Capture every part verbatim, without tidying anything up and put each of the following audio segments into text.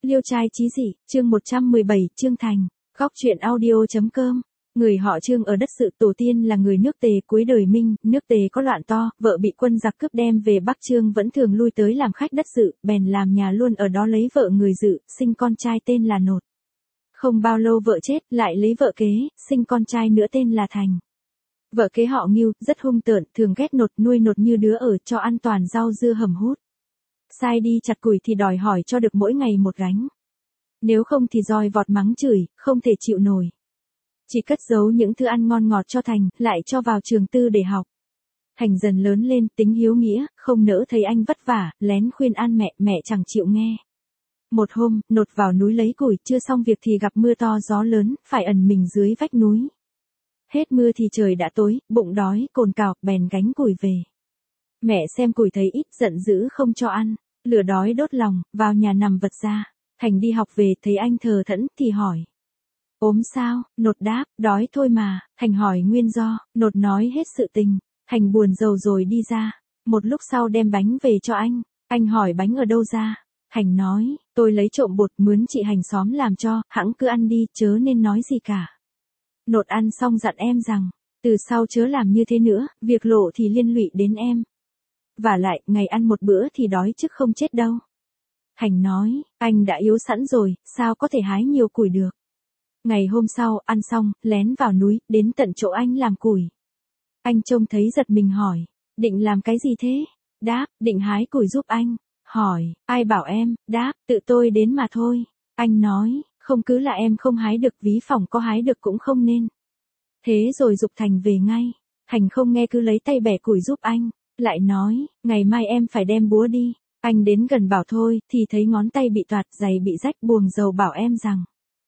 Liêu trai chí dị, chương một trăm mười bảy, Trương Thành, góc truyện audio chấm com. Người họ Trương ở đất Sự tổ tiên là người nước Tề cuối đời Minh, nước Tề có loạn to, vợ bị quân giặc cướp đem về Bắc Trương vẫn thường lui tới làm khách đất Sự, bèn làm nhà luôn ở đó lấy vợ người Dự, sinh con trai tên là Nột. Không bao lâu vợ chết, lại lấy vợ kế, sinh con trai nữa tên là Thành. Vợ kế họ Ngưu, rất hung tợn, thường ghét Nột, nuôi Nột như đứa ở, cho ăn toàn rau dưa hầm hút. Sai đi chặt củi thì đòi hỏi cho được mỗi ngày một gánh. Nếu không thì roi vọt mắng chửi, không thể chịu nổi. Chỉ cất giấu những thứ ăn ngon ngọt cho Thành, lại cho vào trường tư để học. Thành dần lớn lên, tính hiếu nghĩa, không nỡ thấy anh vất vả, lén khuyên an mẹ, mẹ chẳng chịu nghe. Một hôm, Nột vào núi lấy củi, chưa xong việc thì gặp mưa to gió lớn, phải ẩn mình dưới vách núi. Hết mưa thì trời đã tối, bụng đói, cồn cào, bèn gánh củi về. Mẹ xem củi thấy ít, giận dữ không cho ăn, lửa đói đốt lòng, vào nhà nằm vật ra. Thành đi học về, thấy anh thờ thẫn, thì hỏi. Ốm sao? Nột đáp, đói thôi mà. Thành hỏi nguyên do, Nột nói hết sự tình. Thành buồn rầu rồi đi ra. Một lúc sau đem bánh về cho anh. Anh hỏi bánh ở đâu ra? Thành nói, tôi lấy trộm bột mướn chị hàng xóm làm cho, hẵng cứ ăn đi, chớ nên nói gì cả. Nột ăn xong dặn em rằng, từ sau chớ làm như thế nữa, việc lộ thì liên lụy đến em. Vả lại, ngày ăn một bữa thì đói chứ không chết đâu. Thành nói, anh đã yếu sẵn rồi, sao có thể hái nhiều củi được. Ngày hôm sau, ăn xong, lén vào núi, đến tận chỗ anh làm củi. Anh trông thấy giật mình hỏi, định làm cái gì thế? Đáp, định hái củi giúp anh. Hỏi, ai bảo em? Đáp, tự tôi đến mà thôi. Anh nói, không cứ là em không hái được, ví phỏng có hái được cũng không nên. Thế rồi giục Thành về ngay. Thành không nghe cứ lấy tay bẻ củi giúp anh. Lại nói, ngày mai em phải đem búa đi. Anh đến gần bảo thôi, thì thấy ngón tay bị toạt, giày bị rách, buồng dầu bảo em rằng.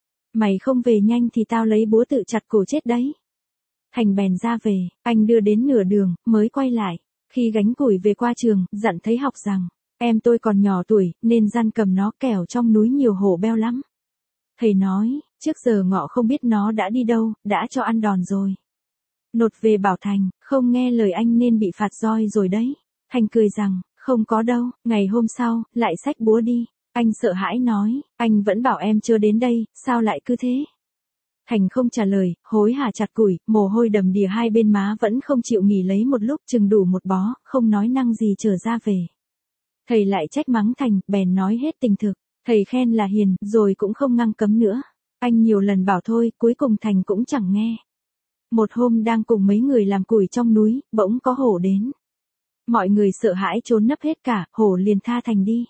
Mày không về nhanh thì tao lấy búa tự chặt cổ chết đấy. Thành bèn ra về, anh đưa đến nửa đường, mới quay lại. Khi gánh củi về qua trường, dặn thấy học rằng, em tôi còn nhỏ tuổi, nên gian cầm nó, kẻo trong núi nhiều hổ beo lắm. Thầy nói, trước giờ ngọ không biết nó đã đi đâu, đã cho ăn đòn rồi. Nột về bảo Thành, không nghe lời anh nên bị phạt roi rồi đấy. Thành cười rằng, không có đâu. Ngày hôm sau, lại xách búa đi. Anh sợ hãi nói, anh vẫn bảo em chưa đến đây, sao lại cứ thế? Thành không trả lời, hối hả chặt củi, mồ hôi đầm đìa hai bên má vẫn không chịu nghỉ lấy một lúc, chừng đủ một bó, không nói năng gì trở ra về. Thầy lại trách mắng Thành, bèn nói hết tình thực. Thầy khen là hiền, rồi cũng không ngăn cấm nữa. Anh nhiều lần bảo thôi, cuối cùng Thành cũng chẳng nghe. Một hôm đang cùng mấy người làm củi trong núi, bỗng có hổ đến. Mọi người sợ hãi trốn nấp hết cả, hổ liền tha Thành đi.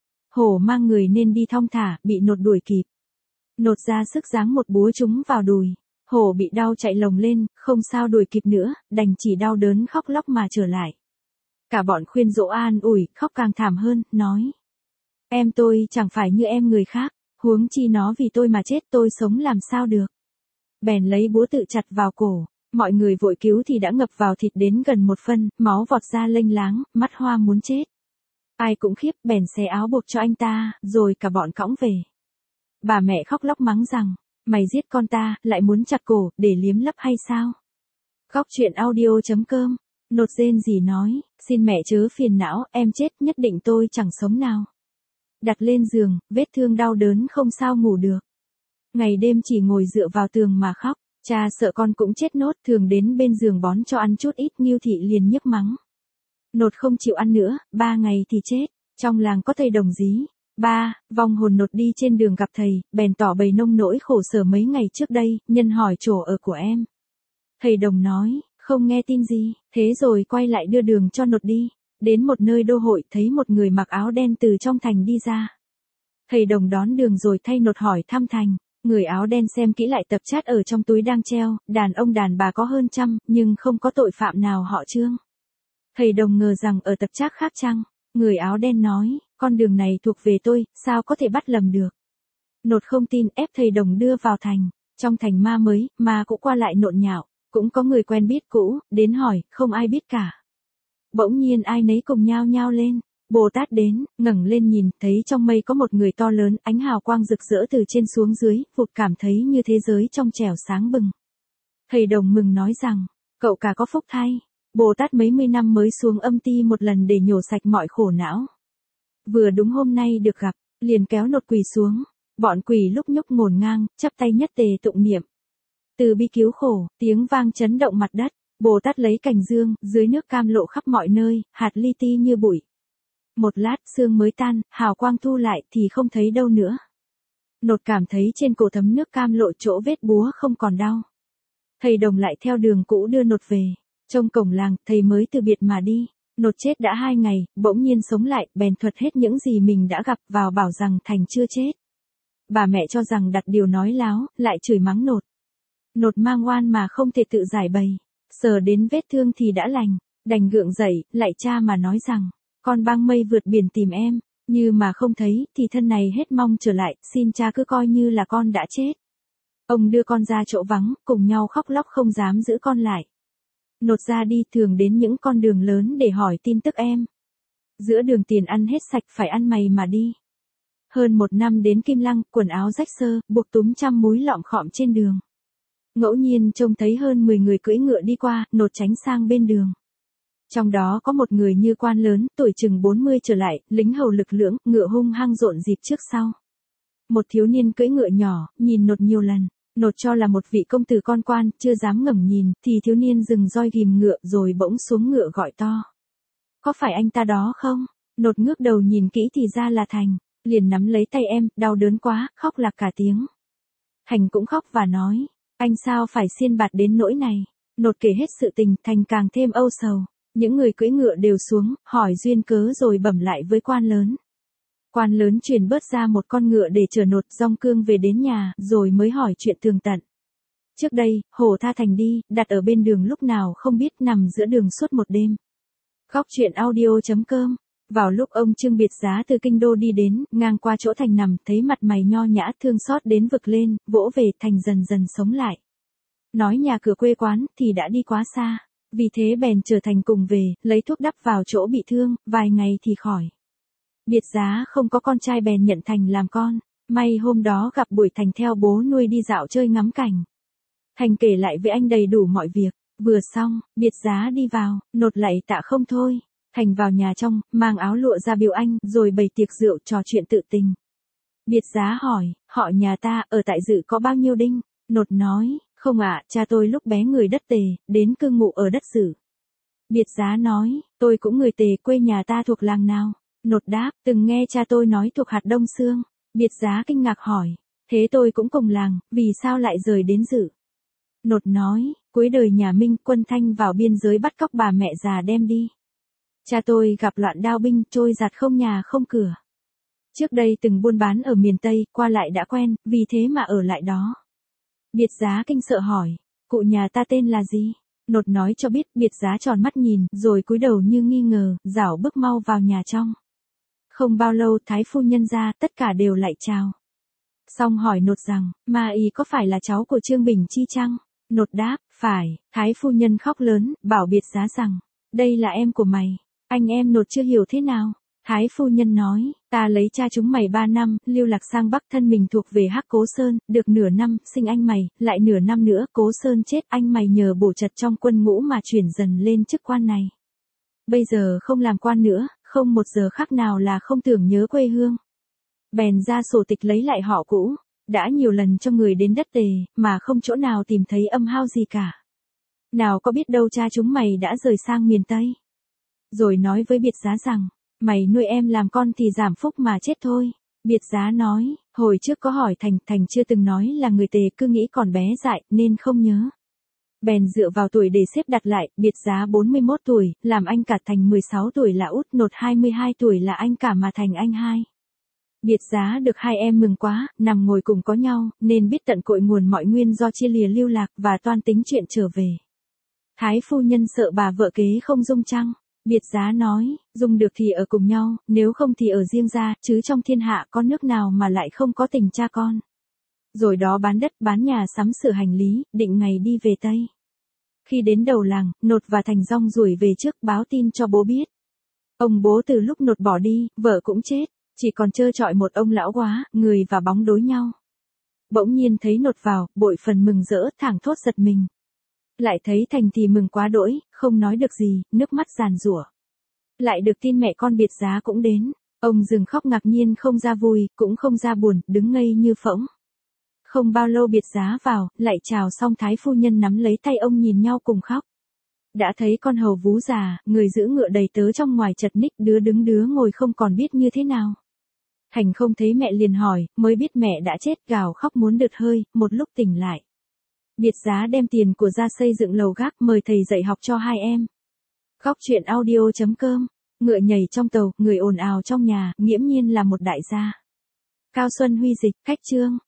Hổ mang người nên đi thong thả, bị Nột đuổi kịp. Nột ra sức giáng một búa trúng vào đùi. Hổ bị đau chạy lồng lên, không sao đuổi kịp nữa, đành chỉ đau đớn khóc lóc mà trở lại. Cả bọn khuyên dỗ an ủi, khóc càng thảm hơn, nói. Em tôi chẳng phải như em người khác, huống chi nó vì tôi mà chết, tôi sống làm sao được. Bèn lấy búa tự chặt vào cổ. Mọi người vội cứu thì đã ngập vào thịt đến gần một phân, máu vọt ra lênh láng, mắt hoa muốn chết. Ai cũng khiếp, bèn xé áo buộc cho anh ta, rồi cả bọn cõng về. Bà mẹ khóc lóc mắng rằng, mày giết con ta, lại muốn chặt cổ, để liếm lấp hay sao? Góc truyện audio chấm com. Nột rên gì nói, xin mẹ chớ phiền não, em chết nhất định tôi chẳng sống nào. Đặt lên giường, vết thương đau đớn không sao ngủ được. Ngày đêm chỉ ngồi dựa vào tường mà khóc. Cha sợ con cũng chết nốt, thường đến bên giường bón cho ăn chút ít, Ngưu thị liền nhức mắng. Nột không chịu ăn nữa, ba ngày thì chết. Trong làng có thầy Đồng Dí. Ba, vong hồn Nột đi trên đường gặp thầy, bèn tỏ bày nông nỗi khổ sở mấy ngày trước đây, nhân hỏi chỗ ở của em. Thầy Đồng nói, không nghe tin gì, thế rồi quay lại đưa đường cho Nột đi. Đến một nơi đô hội, thấy một người mặc áo đen từ trong thành đi ra. Thầy Đồng đón đường rồi thay Nột hỏi thăm Thành. Người áo đen xem kỹ lại tập chat ở trong túi đang treo, đàn ông đàn bà có hơn trăm, nhưng không có tội phạm nào họ Trương. Thầy Đồng ngờ rằng ở tập chat khác chăng? Người áo đen nói, con đường này thuộc về tôi, sao có thể bắt lầm được? Nột không tin, ép thầy Đồng đưa vào thành. Trong thành ma mới, ma cũng qua lại nhộn nhạo, cũng có người quen biết cũ, đến hỏi, không ai biết cả. Bỗng nhiên ai nấy cùng nhao nhao lên. Bồ Tát đến, ngẩng lên nhìn, thấy trong mây có một người to lớn, ánh hào quang rực rỡ từ trên xuống dưới, vụt cảm thấy như thế giới trong trẻo sáng bừng. Thầy Đồng mừng nói rằng, cậu cả có phúc thay, Bồ Tát mấy mươi năm mới xuống âm ti một lần để nhổ sạch mọi khổ não. Vừa đúng hôm nay được gặp, liền kéo nột quỳ xuống. Bọn quỳ lúc nhúc ngổn ngang, chắp tay nhất tề tụng niệm. Từ bi cứu khổ, tiếng vang chấn động mặt đất. Bồ Tát lấy cành dương, dưới nước cam lộ khắp mọi nơi, hạt li ti như bụi. Một lát sương mới tan, hào quang thu lại thì không thấy đâu nữa. Nột cảm thấy trên cổ thấm nước cam lộ chỗ vết búa không còn đau. Thầy đồng lại theo đường cũ đưa nột về. Trong cổng làng, thầy mới từ biệt mà đi. Nột chết đã hai ngày, bỗng nhiên sống lại, bèn thuật hết những gì mình đã gặp vào bảo rằng Thành chưa chết. Bà mẹ cho rằng đặt điều nói láo, lại chửi mắng nột. Nột mang oan mà không thể tự giải bày. Sờ đến vết thương thì đã lành, đành gượng dậy, lại cha mà nói rằng, con băng mây vượt biển tìm em, như mà không thấy, thì thân này hết mong trở lại, xin cha cứ coi như là con đã chết. Ông đưa con ra chỗ vắng, cùng nhau khóc lóc không dám giữ con lại. Nột ra đi thường đến những con đường lớn để hỏi tin tức em. Giữa đường tiền ăn hết sạch phải ăn mày mà đi. Hơn một năm đến Kim Lăng, quần áo rách xơ, buộc túm trăm múi lọm khọm trên đường. Ngẫu nhiên trông thấy hơn mười người cưỡi ngựa đi qua, nột tránh sang bên đường. Trong đó có một người như quan lớn, tuổi chừng bốn mươi trở lại, lính hầu lực lưỡng, ngựa hung hăng rộn dịp trước sau. Một thiếu niên cưỡi ngựa nhỏ, nhìn nột nhiều lần, nột cho là một vị công tử con quan, chưa dám ngẩng nhìn, thì thiếu niên dừng roi ghìm ngựa rồi bỗng xuống ngựa gọi to. Có phải anh ta đó không? Nột ngước đầu nhìn kỹ thì ra là Thành, liền nắm lấy tay em, đau đớn quá, khóc lạc cả tiếng. Thành cũng khóc và nói, anh sao phải xiên bạt đến nỗi này? Nột kể hết sự tình, Thành càng thêm âu sầu. Những người cưỡi ngựa đều xuống, hỏi duyên cớ rồi bẩm lại với quan lớn. Quan lớn truyền bớt ra một con ngựa để chở nột dong cương về đến nhà, rồi mới hỏi chuyện tường tận. Trước đây, Hồ tha Thành đi, đặt ở bên đường lúc nào không biết, nằm giữa đường suốt một đêm. Góc truyện audio chấm com. Vào lúc ông Trương Biệt Giá từ kinh đô đi đến, ngang qua chỗ Thành nằm, thấy mặt mày nho nhã thương xót đến vực lên, vỗ về, Thành dần dần sống lại. Nói nhà cửa quê quán thì đã đi quá xa. Vì thế bèn trở Thành cùng về, lấy thuốc đắp vào chỗ bị thương, vài ngày thì khỏi. Biệt Giá không có con trai bèn nhận Thành làm con. May hôm đó gặp buổi Thành theo bố nuôi đi dạo chơi ngắm cảnh. Thành kể lại với anh đầy đủ mọi việc. Vừa xong, Biệt Giá đi vào, nột lạy tạ không thôi. Thành vào nhà trong, mang áo lụa ra biếu anh, rồi bày tiệc rượu trò chuyện tự tình. Biệt Giá hỏi, họ nhà ta ở tại Dự có bao nhiêu đinh? Nột nói, không ạ, cha tôi lúc bé người đất Tề, đến cư ngụ ở đất Dự. Biệt Giá nói, tôi cũng người Tề, quê nhà ta thuộc làng nào? Nột đáp, từng nghe cha tôi nói thuộc hạt Đông Xương. Biệt Giá kinh ngạc hỏi, thế tôi cũng cùng làng, vì sao lại rời đến Dự? Nột nói, cuối đời nhà Minh, quân Thanh vào biên giới bắt cóc bà mẹ già đem đi. Cha tôi gặp loạn đao binh, trôi giạt không nhà không cửa. Trước đây từng buôn bán ở miền Tây, qua lại đã quen, vì thế mà ở lại đó. Biệt Giá kinh sợ hỏi, cụ nhà ta tên là gì? Nột nói cho biết. Biệt Giá tròn mắt nhìn, rồi cúi đầu như nghi ngờ, rảo bước mau vào nhà trong. Không bao lâu thái phu nhân ra, tất cả đều lại chào. Xong hỏi nột rằng, Ma Y có phải là cháu của Trương Bình Chi chăng? Nột đáp, phải. Thái phu nhân khóc lớn, bảo Biệt Giá rằng, đây là em của mày. Anh em nột chưa hiểu thế nào? Thái phu nhân nói, ta lấy cha chúng mày ba năm, lưu lạc sang Bắc, thân mình thuộc về Hắc Cố Sơn, được nửa năm, sinh anh mày, lại nửa năm nữa, Cố Sơn chết, anh mày nhờ bổ trật trong quân ngũ mà chuyển dần lên chức quan này. Bây giờ không làm quan nữa, không một giờ khác nào là không tưởng nhớ quê hương. Bèn ra sổ tịch lấy lại họ cũ, đã nhiều lần cho người đến đất Tề, mà không chỗ nào tìm thấy âm hao gì cả. Nào có biết đâu cha chúng mày đã rời sang miền Tây. Rồi nói với Biệt Giá rằng, mày nuôi em làm con thì giảm phúc mà chết thôi. Biệt Giá nói, hồi trước có hỏi Thành, Thành chưa từng nói là người Tề, cứ nghĩ còn bé dại, nên không nhớ. Bèn dựa vào tuổi để xếp đặt lại, Biệt Giá bốn mươi mốt tuổi, làm anh cả, Thành mười sáu tuổi là út, nột hai mươi hai tuổi là anh cả mà Thành anh hai. Biệt Giá được hai em mừng quá, nằm ngồi cùng có nhau, nên biết tận cội nguồn mọi nguyên do chia lìa lưu lạc, và toan tính chuyện trở về. Thái phu nhân sợ bà vợ kế không dung chăng? Biệt Giá nói, dung được thì ở cùng nhau, nếu không thì ở riêng ra, chứ trong thiên hạ có nước nào mà lại không có tình cha con. Rồi đó bán đất, bán nhà, sắm sửa hành lý, định ngày đi về Tây. Khi đến đầu làng, nột và Thành rong ruổi về trước, báo tin cho bố biết. Ông bố từ lúc nột bỏ đi, vợ cũng chết, chỉ còn trơ trọi một ông lão quá, người và bóng đối nhau. Bỗng nhiên thấy nột vào, bội phần mừng rỡ, thảng thốt giật mình. Lại thấy Thành thì mừng quá đỗi, không nói được gì, nước mắt giàn giụa. Lại được tin mẹ con Biệt Giá cũng đến. Ông dừng khóc ngạc nhiên không ra vui, cũng không ra buồn, đứng ngây như phỗng. Không bao lâu biệt giá vào, lại chào xong thái phu nhân nắm lấy tay ông nhìn nhau cùng khóc. Đã thấy con hầu vú già, người giữ ngựa đầy tớ trong ngoài chật ních, đứa đứng đứa ngồi không còn biết như thế nào. Hành không thấy mẹ liền hỏi, mới biết mẹ đã chết, gào khóc muốn đượt hơi, một lúc tỉnh lại. Biệt giá đem tiền của ra xây dựng lầu gác, mời thầy dạy học cho hai em. Góc truyện audio chấm com, ngựa nhảy trong tàu, người ồn ào trong nhà, nghiễm nhiên là một đại gia. Cao Xuân Huy dịch, cách chương.